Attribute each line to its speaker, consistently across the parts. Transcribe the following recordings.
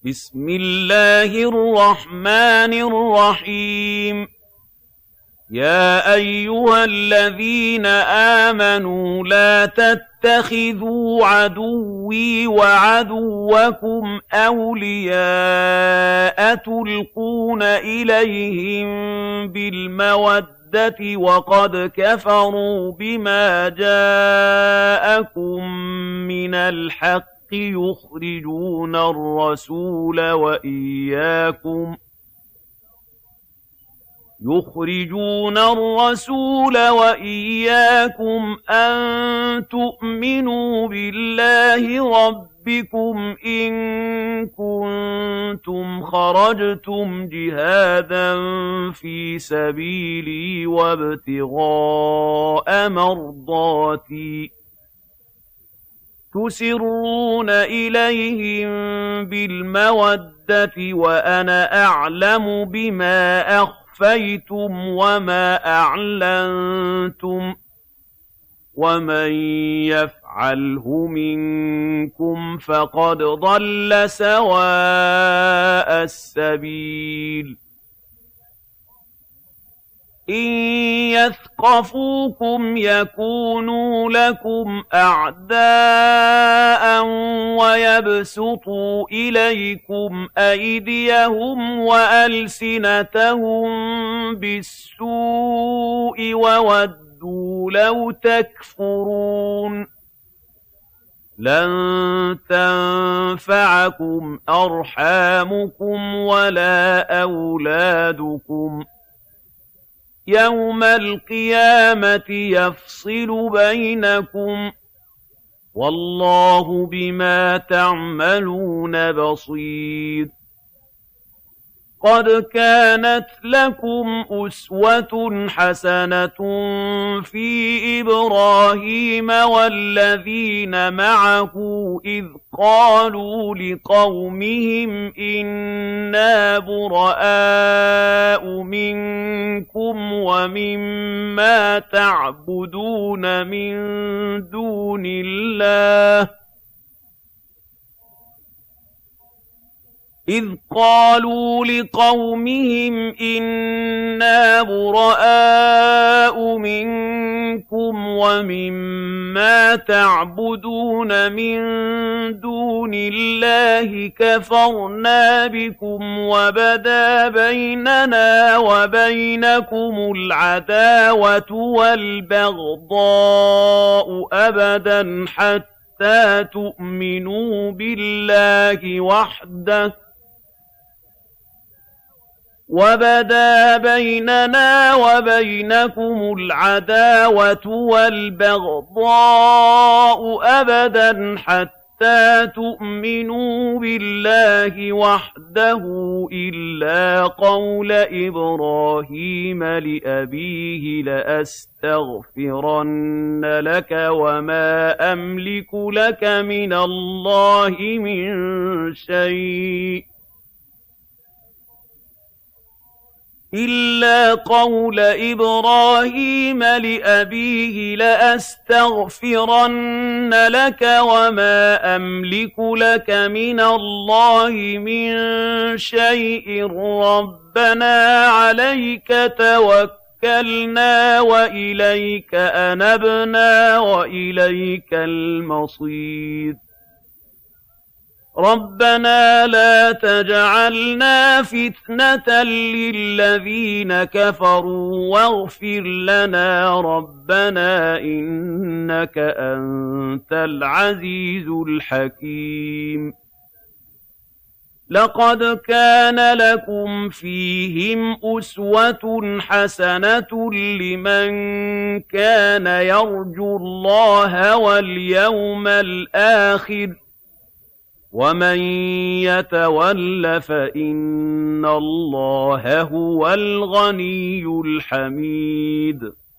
Speaker 1: بسم الله الرحمن الرحيم يا أيها الذين آمنوا لا تتخذوا عدوي وعدوكم أولياء تلقون إليهم بالمودة وقد كفروا بما جاءكم من الحق يخرجون الرسول وإياكم أن تؤمنوا بالله ربكم إن كنتم خرجتم جهادا في سبيلي وابتغاء مرضاتي تسرون إليهم بالمودة وأنا أعلم بما أخفيتم وما أعلنتم ومن يفعله منكم فقد ضل سواء السبيل إن يثقفوكم يكونوا لكم أعداء ويبسطوا إليكم أيديهم وألسنتهم بالسوء وودوا لو تكفرون لن تنفعكم أرحامكم ولا أولادكم يوم القيامة يفصل بينكم والله بما تعملون بصير قد كانت لكم أسوة حسنة في إبراهيم والذين معه إذ قالوا لقومهم إنا براء منكم ومما تعبدون من دون الله إذ قالوا لقومهم إنا براء منكم ومما تعبدون من دون الله كفرنا بكم وبدا بيننا وبينكم العداوة والبغضاء أبدا حتى تؤمنوا بالله وحده وبدا بيننا وبينكم العداوة والبغضاء أبدا حتى تؤمنوا بالله وحده إلا قول إبراهيم لأبيه لأستغفرن لك وما أملك لك من الله من شيء إلا قول إبراهيم لأبيه لأستغفرن لك وما أملك لك من الله من شيء ربنا عليك توكلنا وإليك أنبنا وإليك المصير ربنا لا تجعلنا فتنة للذين كفروا واغفر لنا ربنا إنك أنت العزيز الحكيم لقد كان لكم فيهم أسوة حسنة لمن كان يرجو الله واليوم الآخر ومن يتول فإن الله هو الغني الحميد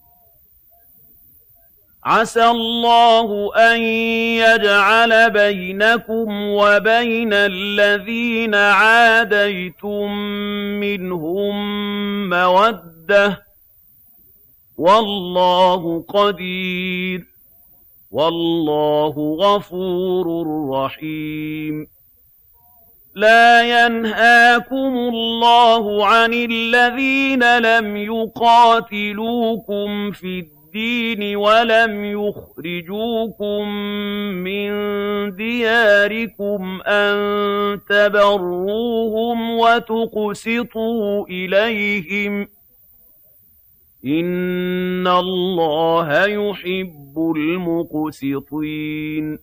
Speaker 1: عسى الله أن يجعل بينكم وبين الذين عاديتم منهم مودة والله قدير والله غفور رحيم لا ينهاكم الله عن الذين لم يقاتلوكم في الدين ولم يخرجوكم من دياركم أن تبروهم وتقسطوا إليهم إن الله يحب المقسطين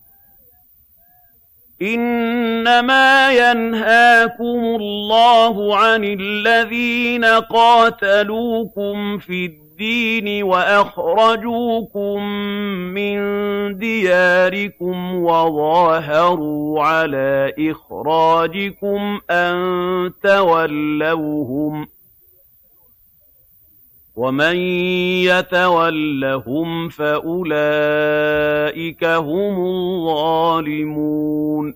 Speaker 1: إنما ينهاكم الله عن الذين قاتلوكم في الدين وأخرجوكم من دياركم وظاهروا على إخراجكم أن تولوهم ومن يتولهم فأولئك هم الظالمون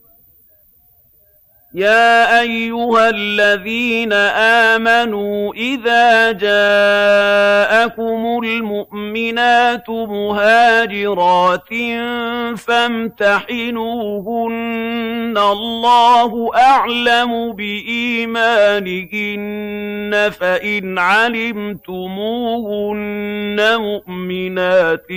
Speaker 1: يا أيها الذين آمنوا إذا جاءكم المؤمنات مهاجرات فامتحنوهن الله أعلم بإيمانهن فإن علمتموهن مؤمنات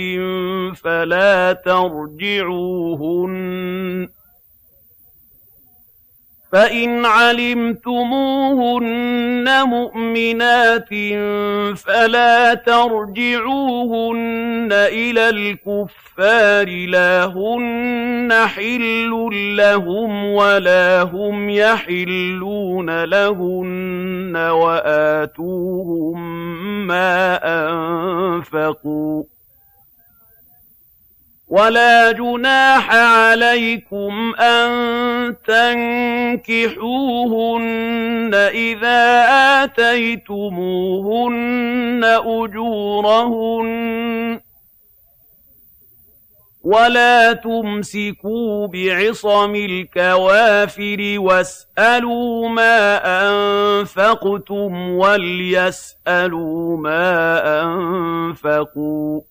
Speaker 1: فلا ترجعوهن إلى الكفار لا هن حل لهم ولا هم يحلون لهن وآتوهم ما أنفقوا ولا جناح عليكم أن تنكحوهن إذا آتيتموهن أجورهن ولا تمسكوا بعصم الكوافر واسألوا ما أنفقتم وليسألوا ما أنفقوا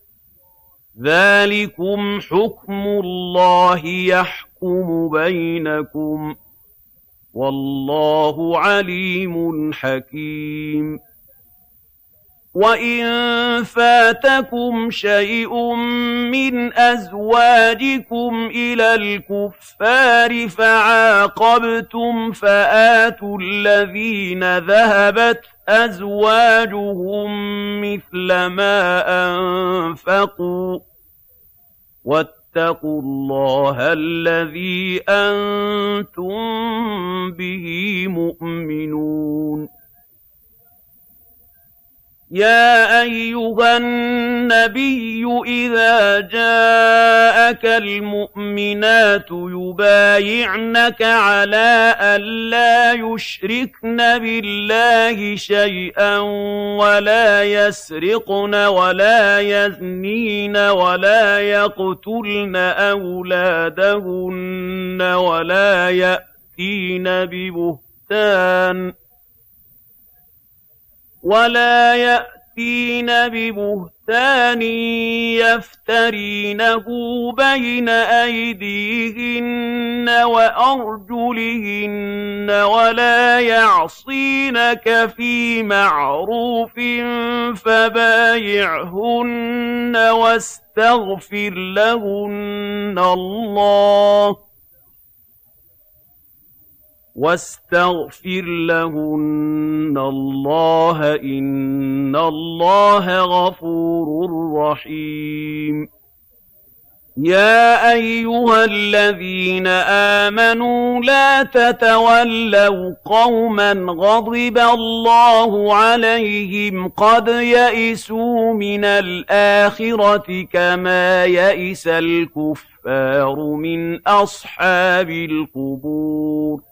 Speaker 1: ذلكم حكم الله يحكم بينكم والله عليم حكيم وإن فاتكم شيء من أزواجكم إلى الكفار فعاقبتم فآتوا الذين ذهبت أزواجهم مثل ما أنفقوا واتقوا الله الذي أنتم به مؤمنون يا أيها النبي إذا جاءك المؤمنات يبايعنك على ألا يشركن بالله شيئا ولا يسرقن ولا يزنين ولا يقتلن أولادهن ولا يأتين ببهتان يفترينه بين أيديهن وأرجلهن ولا يعصينك في معروف فبايعهن واستغفر لهن الله إن الله غفور رحيم يا أيها الذين آمنوا لا تتولوا قوما غضب الله عليهم قد يئسوا من الآخرة كما يئس الكفار من أصحاب القبور